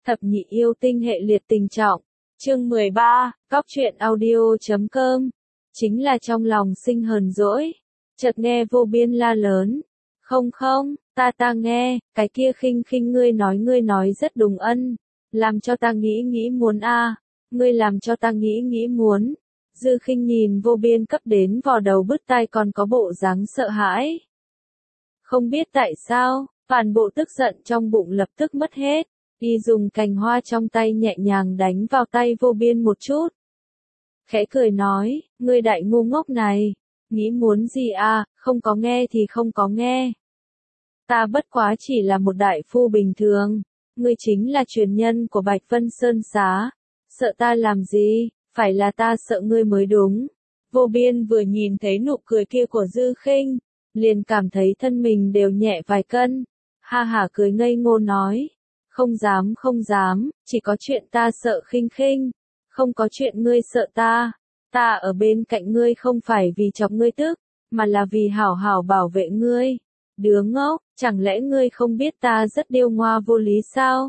Thập nhị yêu tinh hệ liệt tình trọng. Chương 13, Cóc truyện audio.com. Chính là trong lòng sinh hờn dỗi. Chợt nghe vô biên la lớn. Không không, ta nghe, cái kia khinh khinh ngươi nói rất đúng ân. Làm cho ta nghĩ muốn a, ngươi làm cho ta nghĩ muốn. Dư khinh nhìn vô biên cấp đến vò đầu bứt tai còn có bộ dáng sợ hãi. Không biết tại sao, toàn bộ tức giận trong bụng lập tức mất hết. Y dùng cành hoa trong tay nhẹ nhàng đánh vào tay vô biên một chút. Khẽ cười nói, ngươi đại ngu ngốc này, nghĩ muốn gì à, không có nghe thì không có nghe. Ta bất quá chỉ là một đại phu bình thường, ngươi chính là truyền nhân của Bạch Vân Sơn Xá. Sợ ta làm gì, phải là ta sợ ngươi mới đúng. Vô biên vừa nhìn thấy nụ cười kia của Dư Khinh, liền cảm thấy thân mình đều nhẹ vài cân. Ha hả cười ngây ngô nói. Không dám, chỉ có chuyện ta sợ khinh khinh, không có chuyện ngươi sợ ta. Ta ở bên cạnh ngươi không phải vì chọc ngươi tức, mà là vì hảo hảo bảo vệ ngươi. Đứa ngốc, chẳng lẽ ngươi không biết ta rất điêu ngoa vô lý sao?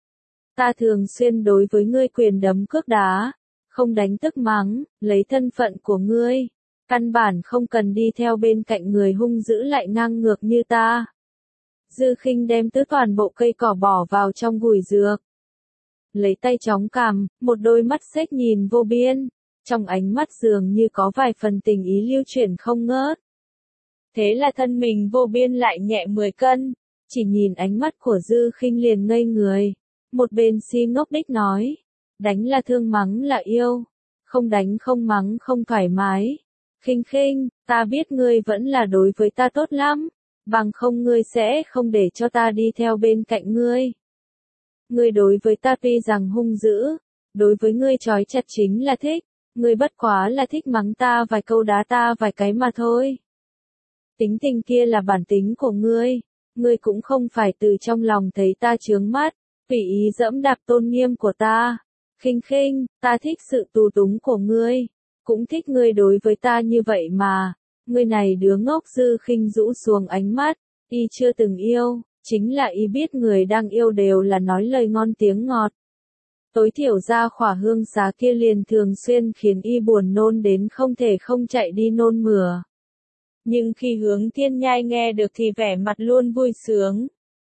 Ta thường xuyên đối với ngươi quyền đấm cước đá, không đánh tức mắng, lấy thân phận của ngươi. Căn bản không cần đi theo bên cạnh người hung dữ lại ngang ngược như ta. Dư Khinh đem toàn bộ cây cỏ bỏ vào trong gùi dược. Lấy tay chống cằm, một đôi mắt xếch nhìn vô biên. Trong ánh mắt dường như có vài phần tình ý lưu chuyển không ngớt. Thế là thân mình vô biên lại nhẹ 10 cân. Chỉ nhìn ánh mắt của Dư Khinh liền ngây người. Một bên si ngốc đích nói. Đánh là thương mắng là yêu. Không đánh không mắng không thoải mái. Khinh khinh, ta biết ngươi vẫn là đối với ta tốt lắm. Bằng không ngươi sẽ không để cho ta đi theo bên cạnh ngươi. Ngươi đối với ta tuy rằng hung dữ, đối với ngươi trói chặt chính là thích, ngươi bất quá là thích mắng ta vài câu đá ta vài cái mà thôi. Tính tình kia là bản tính của ngươi cũng không phải từ trong lòng thấy ta chướng mắt, tùy ý dẫm đạp tôn nghiêm của ta. Khinh khinh, ta thích sự tù túng của ngươi, cũng thích ngươi đối với ta như vậy mà. Người này đứa ngốc. Dư Khinh rũ xuống ánh mắt, y chưa từng yêu, chính là y biết người đang yêu đều là nói lời ngon tiếng ngọt. Tối thiểu ra khỏa hương xá kia liền thường xuyên khiến y buồn nôn đến không thể không chạy đi nôn mửa. Nhưng khi Hướng Thiên Nhai nghe được thì vẻ mặt luôn vui sướng.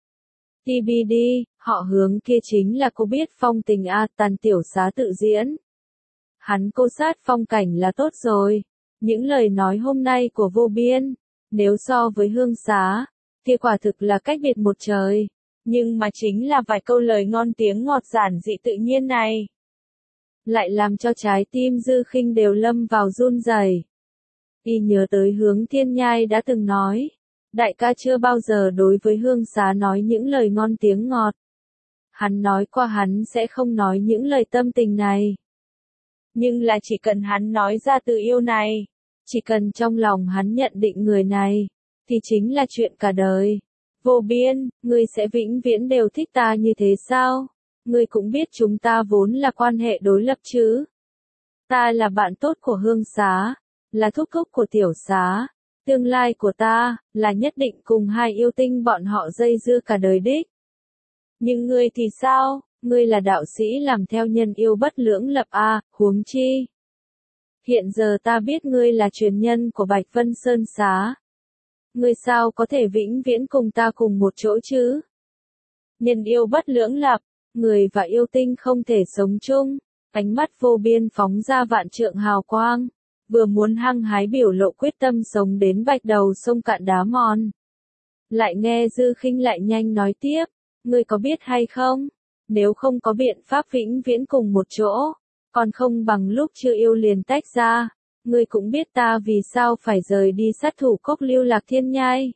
TBD, họ Hướng kia chính là cô biết phong tình a, Tàn tiểu xá tự diễn. Hắn cô sát phong cảnh là tốt rồi. Những lời nói hôm nay của vô biên, nếu so với hương xá, thì quả thực là cách biệt một trời. Nhưng mà chính là vài câu lời ngon tiếng ngọt giản dị tự nhiên này, lại làm cho trái tim Dư Khinh đều lâm vào run rẩy. Y nhớ tới Hướng Thiên Nhai đã từng nói, đại ca chưa bao giờ đối với hương xá nói những lời ngon tiếng ngọt. Hắn nói qua hắn sẽ không nói những lời tâm tình này. Nhưng là chỉ cần hắn nói ra từ yêu này, chỉ cần trong lòng hắn nhận định người này, thì chính là chuyện cả đời. Vô biên, ngươi sẽ vĩnh viễn đều thích ta như thế sao? Ngươi cũng biết chúng ta vốn là quan hệ đối lập chứ. Ta là bạn tốt của hương xá, là thúc thúc của tiểu xá. Tương lai của ta, là nhất định cùng hai yêu tinh bọn họ dây dưa cả đời đích. Nhưng ngươi thì sao? Ngươi là đạo sĩ làm theo nhân yêu bất lưỡng lập a, huống chi. Hiện giờ ta biết ngươi là truyền nhân của Bạch Vân Sơn Xá. Ngươi sao có thể vĩnh viễn cùng ta cùng một chỗ chứ? Nhân yêu bất lưỡng lập, người và yêu tinh không thể sống chung. Ánh mắt vô biên phóng ra vạn trượng hào quang, vừa muốn hăng hái biểu lộ quyết tâm sống đến vạch đầu sông cạn đá mòn. Lại nghe Dư Khinh lại nhanh nói tiếp, ngươi có biết hay không? Nếu không có biện pháp vĩnh viễn cùng một chỗ, còn không bằng lúc chưa yêu liền tách ra. Ngươi cũng biết ta vì sao phải rời đi sát thủ cốc Lưu Lạc Thiên Nhai.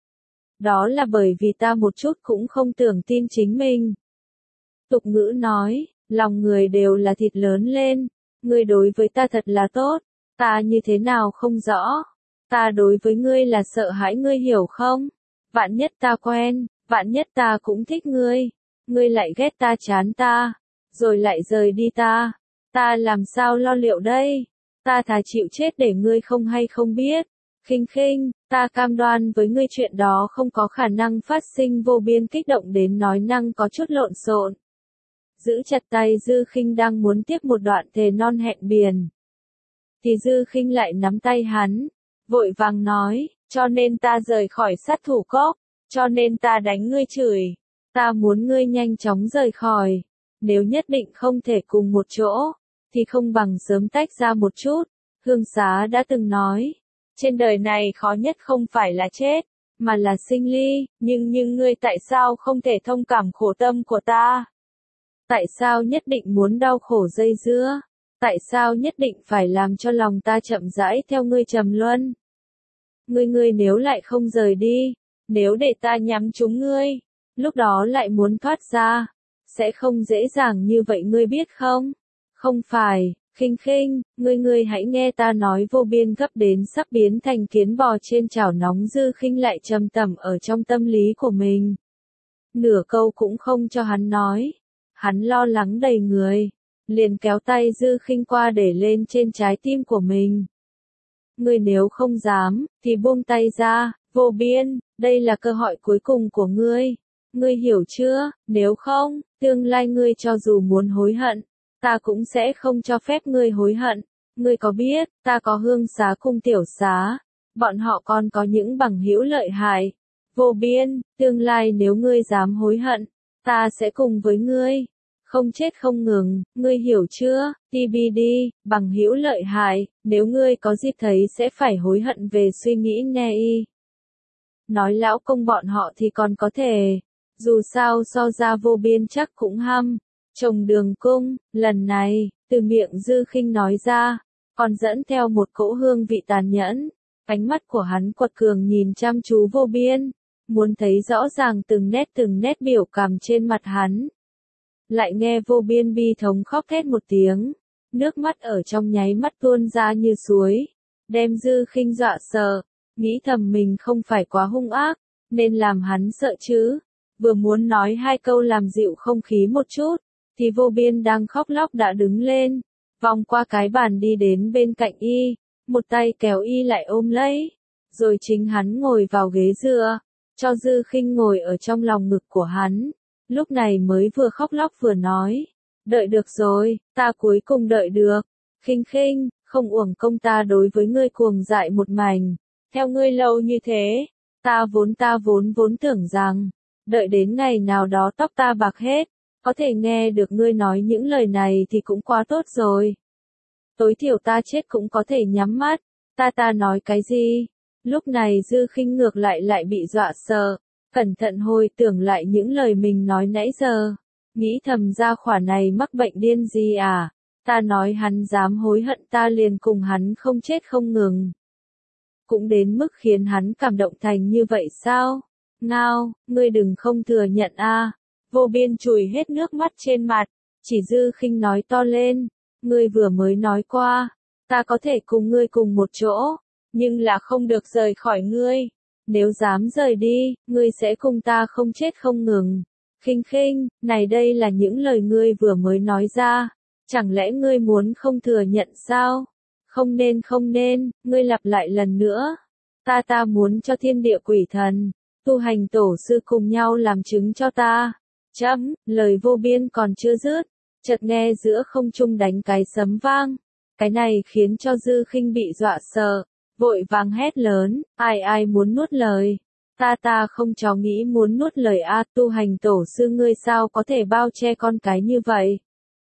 Đó là bởi vì ta một chút cũng không tưởng tin chính mình. Tục ngữ nói, lòng người đều là thịt lớn lên. Ngươi đối với ta thật là tốt, ta như thế nào không rõ. Ta đối với ngươi là sợ hãi, ngươi hiểu không? Vạn nhất ta quen, vạn nhất ta cũng thích ngươi. Ngươi lại ghét ta, chán ta, rồi lại rời đi ta. Ta làm sao lo liệu đây? Ta thà chịu chết để ngươi không hay không biết. Khinh khinh, ta cam đoan với ngươi chuyện đó không có khả năng phát sinh. Vô biên kích động đến nói năng có chút lộn xộn. giữ chặt tay Dư Khinh đang muốn tiếp một đoạn thề non hẹn biển. Thì Dư Khinh lại nắm tay hắn, vội vàng nói, cho nên ta rời khỏi sát thủ cốc, cho nên ta đánh ngươi chửi, ta muốn ngươi nhanh chóng rời khỏi, nếu nhất định không thể cùng một chỗ, thì không bằng sớm tách ra một chút. Hương Xá đã từng nói, trên đời này khó nhất không phải là chết, mà là sinh ly, nhưng ngươi tại sao không thể thông cảm khổ tâm của ta? Tại sao nhất định muốn đau khổ dây dưa? Tại sao nhất định phải làm cho lòng ta chậm rãi theo ngươi trầm luân? Ngươi nếu lại không rời đi, nếu để ta nhắm trúng ngươi, lúc đó lại muốn thoát ra, sẽ không dễ dàng như vậy ngươi biết không? Không phải, Khinh Khinh, ngươi hãy nghe ta nói. Vô Biên gấp đến sắp biến thành kiến bò trên chảo nóng. Dư Khinh lại trầm tẩm ở trong tâm lý của mình. Nửa câu cũng không cho hắn nói. Hắn lo lắng đầy người, liền kéo tay Dư Khinh qua để lên trên trái tim của mình. Ngươi nếu không dám, thì buông tay ra, Vô Biên, đây là cơ hội cuối cùng của ngươi. Ngươi hiểu chưa, nếu không, tương lai ngươi cho dù muốn hối hận, ta cũng sẽ không cho phép ngươi hối hận. Ngươi có biết, ta có Hương Xá cùng Tiểu Xá, bọn họ còn có những bằng hữu lợi hại. Vô Biên, tương lai nếu ngươi dám hối hận, ta sẽ cùng với ngươi, không chết không ngừng, ngươi hiểu chưa? TBD, bằng hữu lợi hại, nếu ngươi có dịp thấy sẽ phải hối hận về suy nghĩ nghe y. Nói lão công bọn họ thì còn có thể, dù sao so ra Vô Biên chắc cũng hăm. Chồng Đường Cung, lần này, từ miệng Dư Khinh nói ra, còn dẫn theo một cỗ hương vị tàn nhẫn. Ánh mắt của hắn quật cường nhìn chăm chú Vô Biên, muốn thấy rõ ràng từng nét biểu cảm trên mặt hắn. Lại nghe Vô Biên bi thống khóc thét một tiếng, nước mắt ở trong nháy mắt tuôn ra như suối, đem Dư Khinh dọa sợ, nghĩ thầm mình không phải quá hung ác, nên làm hắn sợ chứ. Vừa muốn nói hai câu làm dịu không khí một chút, thì Vô Biên đang khóc lóc đã đứng lên, vòng qua cái bàn đi đến bên cạnh y, một tay kéo y lại ôm lấy, rồi chính hắn ngồi vào ghế dựa, cho Dư Khinh ngồi ở trong lòng ngực của hắn, lúc này mới vừa khóc lóc vừa nói, đợi được rồi, ta cuối cùng đợi được, Khinh Khinh, không uổng công ta đối với ngươi cuồng dại một mảnh, theo ngươi lâu như thế, ta vốn tưởng rằng, đợi đến ngày nào đó tóc ta bạc hết, có thể nghe được ngươi nói những lời này thì cũng quá tốt rồi. Tối thiểu ta chết cũng có thể nhắm mắt, ta nói cái gì? Lúc này Dư Khinh ngược lại bị dọa sợ, cẩn thận hồi tưởng lại những lời mình nói nãy giờ, nghĩ thầm ra khỏa này mắc bệnh điên gì à? Ta nói hắn dám hối hận ta liền cùng hắn không chết không ngừng. Cũng đến mức khiến hắn cảm động thành như vậy sao? Ngao, ngươi đừng không thừa nhận a. Vô Biên chùi hết nước mắt trên mặt, chỉ Dư Khinh nói to lên, ngươi vừa mới nói qua, ta có thể cùng ngươi cùng một chỗ, nhưng là không được rời khỏi ngươi, nếu dám rời đi, ngươi sẽ cùng ta không chết không ngừng. Khinh Khinh, này đây là những lời ngươi vừa mới nói ra, chẳng lẽ ngươi muốn không thừa nhận sao? Không nên, ngươi lặp lại lần nữa. Ta muốn cho thiên địa quỷ thần, tu hành tổ sư cùng nhau làm chứng cho ta. Chấm, lời Vô Biên còn chưa dứt, chợt nghe giữa không trung đánh cái sấm vang. Cái này khiến cho Dư Khinh bị dọa sợ, vội vàng hét lớn, ai muốn nuốt lời. Ta không chó nghĩ muốn nuốt lời a, tu hành tổ sư ngươi sao có thể bao che con cái như vậy.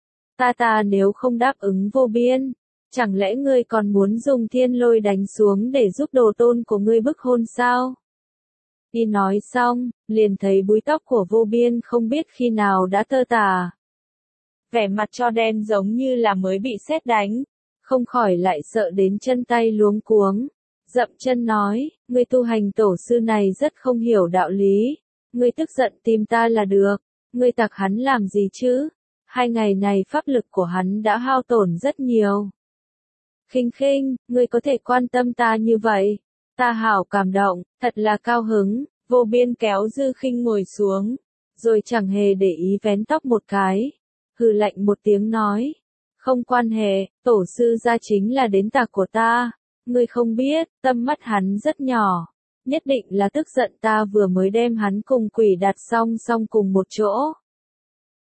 Ta nếu không đáp ứng Vô Biên, chẳng lẽ ngươi còn muốn dùng thiên lôi đánh xuống để giúp đồ tôn của ngươi bức hôn sao? Y nói xong, liền thấy búi tóc của Vô Biên không biết khi nào đã tơ tả. Vẻ mặt cho đen giống như là mới bị sét đánh, không khỏi lại sợ đến chân tay luống cuống. Dậm chân nói, ngươi tu hành tổ sư này rất không hiểu đạo lý, ngươi tức giận tìm ta là được, ngươi tặc hắn làm gì chứ? 2 ngày này pháp lực của hắn đã hao tổn rất nhiều. Khinh Khinh, ngươi có thể quan tâm ta như vậy, ta hảo cảm động, thật là cao hứng. Vô Biên kéo Dư Khinh ngồi xuống, rồi chẳng hề để ý vén tóc một cái, hừ lạnh một tiếng nói, không quan hệ, tổ sư gia chính là đến tạc của ta, ngươi không biết, tâm mắt hắn rất nhỏ, nhất định là tức giận ta vừa mới đem hắn cùng quỷ đặt song cùng một chỗ.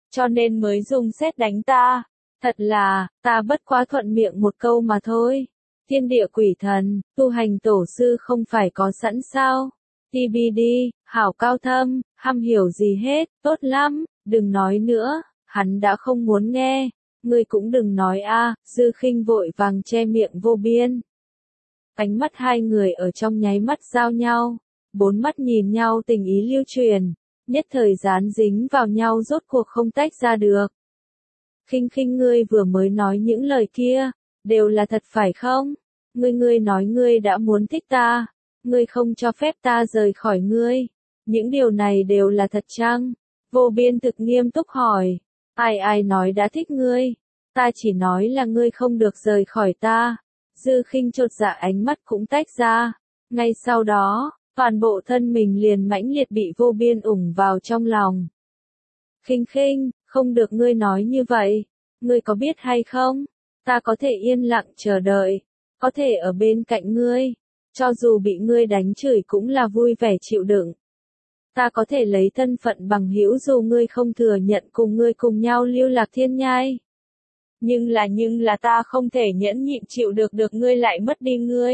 cho nên mới dùng sét đánh ta. Thật là, ta bất quá thuận miệng một câu mà thôi. Thiên địa quỷ thần, tu hành tổ sư không phải có sẵn sao? TBD, hảo cao thâm, hăm hiểu gì hết, tốt lắm, đừng nói nữa, hắn đã không muốn nghe. Ngươi cũng đừng nói a, Dư Khinh vội vàng che miệng Vô Biên. Ánh mắt hai người ở trong nháy mắt giao nhau, bốn mắt nhìn nhau tình ý lưu truyền, nhất thời dán dính vào nhau rốt cuộc không tách ra được. Khinh Khinh, ngươi vừa mới nói những lời kia, đều là thật phải không? Ngươi nói ngươi đã muốn thích ta, ngươi không cho phép ta rời khỏi ngươi. Những điều này đều là thật chăng? Vô Biên thực nghiêm túc hỏi. Ai nói đã thích ngươi? Ta chỉ nói là ngươi không được rời khỏi ta. Dư Khinh chột dạ, ánh mắt cũng tách ra. Ngay sau đó, toàn bộ thân mình liền mãnh liệt bị Vô Biên ủng vào trong lòng. Khinh Khinh, không được ngươi nói như vậy. Ngươi có biết hay không? Ta có thể yên lặng chờ đợi, có thể ở bên cạnh ngươi, cho dù bị ngươi đánh chửi cũng là vui vẻ chịu đựng. Ta có thể lấy thân phận bằng hữu dù ngươi không thừa nhận cùng ngươi cùng nhau lưu lạc thiên nhai. Nhưng là ta không thể nhẫn nhịn chịu được ngươi lại mất đi ngươi.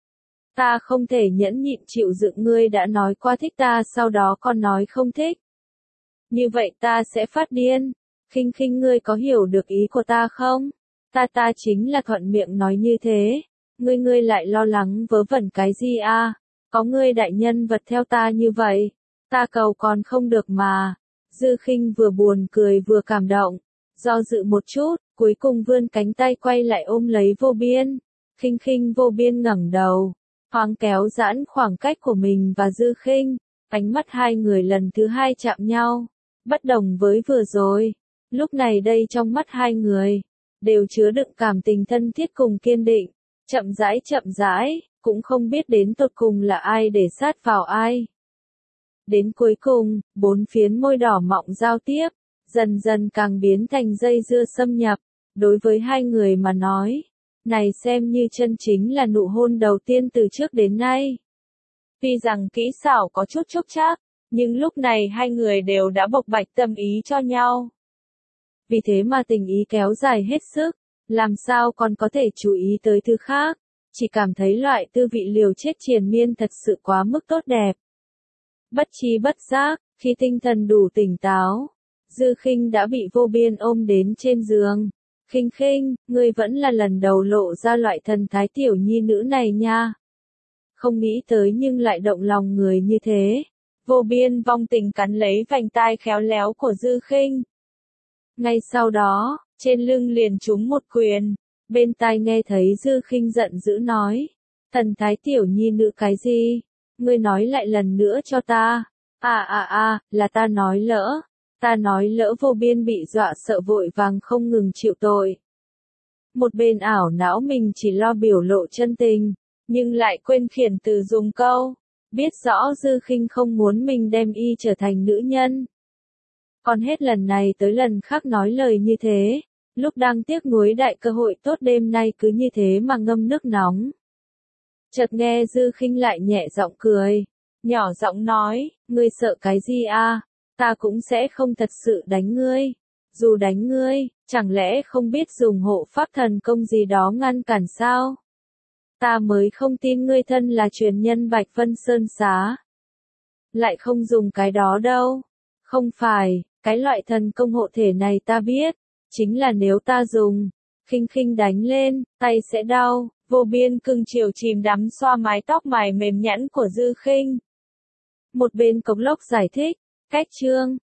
Ta không thể nhẫn nhịn chịu đựng ngươi đã nói qua thích ta sau đó còn nói không thích. Như vậy ta sẽ phát điên. Khinh Khinh, ngươi có hiểu được ý của ta không? Ta chính là thuận miệng nói như thế. Ngươi lại lo lắng vớ vẩn cái gì a? Có ngươi đại nhân vật theo ta như vậy, ta cầu còn không được mà. Dư Khinh vừa buồn cười vừa cảm động, do dự một chút, cuối cùng vươn cánh tay quay lại ôm lấy Vô Biên. Khinh Khinh, Vô Biên ngẩng đầu, thoáng kéo giãn khoảng cách của mình và Dư Khinh, ánh mắt hai người lần thứ hai chạm nhau, bất đồng với vừa rồi. Lúc này đây trong mắt hai người đều chứa đựng cảm tình thân thiết cùng kiên định. Chậm rãi, cũng không biết đến tột cùng là ai để sát vào ai. Đến cuối cùng, bốn phiến môi đỏ mọng giao tiếp, dần dần càng biến thành dây dưa xâm nhập. Đối với hai người mà nói, này xem như chân chính là nụ hôn đầu tiên từ trước đến nay. Tuy rằng kỹ xảo có chút chốc chác, nhưng lúc này hai người đều đã bộc bạch tâm ý cho nhau. Vì thế mà tình ý kéo dài hết sức, làm sao còn có thể chú ý tới thứ khác, chỉ cảm thấy loại tư vị liều chết triền miên thật sự quá mức tốt đẹp. Bất tri bất giác, khi tinh thần đủ tỉnh táo, Dư Khinh đã bị Vô Biên ôm đến trên giường. Khinh Khinh, ngươi vẫn là lần đầu lộ ra loại thần thái tiểu nhi nữ này nha. Không nghĩ tới nhưng lại động lòng người như thế. Vô Biên vong tình cắn lấy vành tai khéo léo của Dư Khinh. Ngay sau đó, trên lưng liền trúng một quyền, bên tai nghe thấy Dư Khinh giận dữ nói. Thần thái tiểu nhi nữ cái gì? Ngươi nói lại lần nữa cho ta. Là ta nói lỡ. Ta nói lỡ. Vô Biên bị dọa sợ vội vàng không ngừng chịu tội. Một bên ảo não mình chỉ lo biểu lộ chân tình, nhưng lại quên khiển từ dùng câu. Biết rõ Dư Khinh không muốn mình đem y trở thành nữ nhân. Còn hết lần này tới lần khác nói lời như thế, lúc đang tiếc nuối đại cơ hội tốt đêm nay cứ như thế mà ngâm nước nóng. Chợt nghe Dư Khinh lại nhẹ giọng cười, nhỏ giọng nói, ngươi sợ cái gì a? Ta cũng sẽ không thật sự đánh ngươi. Dù đánh ngươi, chẳng lẽ không biết dùng hộ pháp thần công gì đó ngăn cản sao? Ta mới không tin ngươi thân là truyền nhân Bạch Vân Sơn Xá. Lại không dùng cái đó đâu. Không phải, cái loại thần công hộ thể này ta biết, chính là nếu ta dùng, Khinh Khinh đánh lên, tay sẽ đau. Vô Biên cưng chiều chìm đắm xoa mái tóc mày mềm nhẵn của Dư Khinh. Một bên Cống Lốc giải thích, cách chương,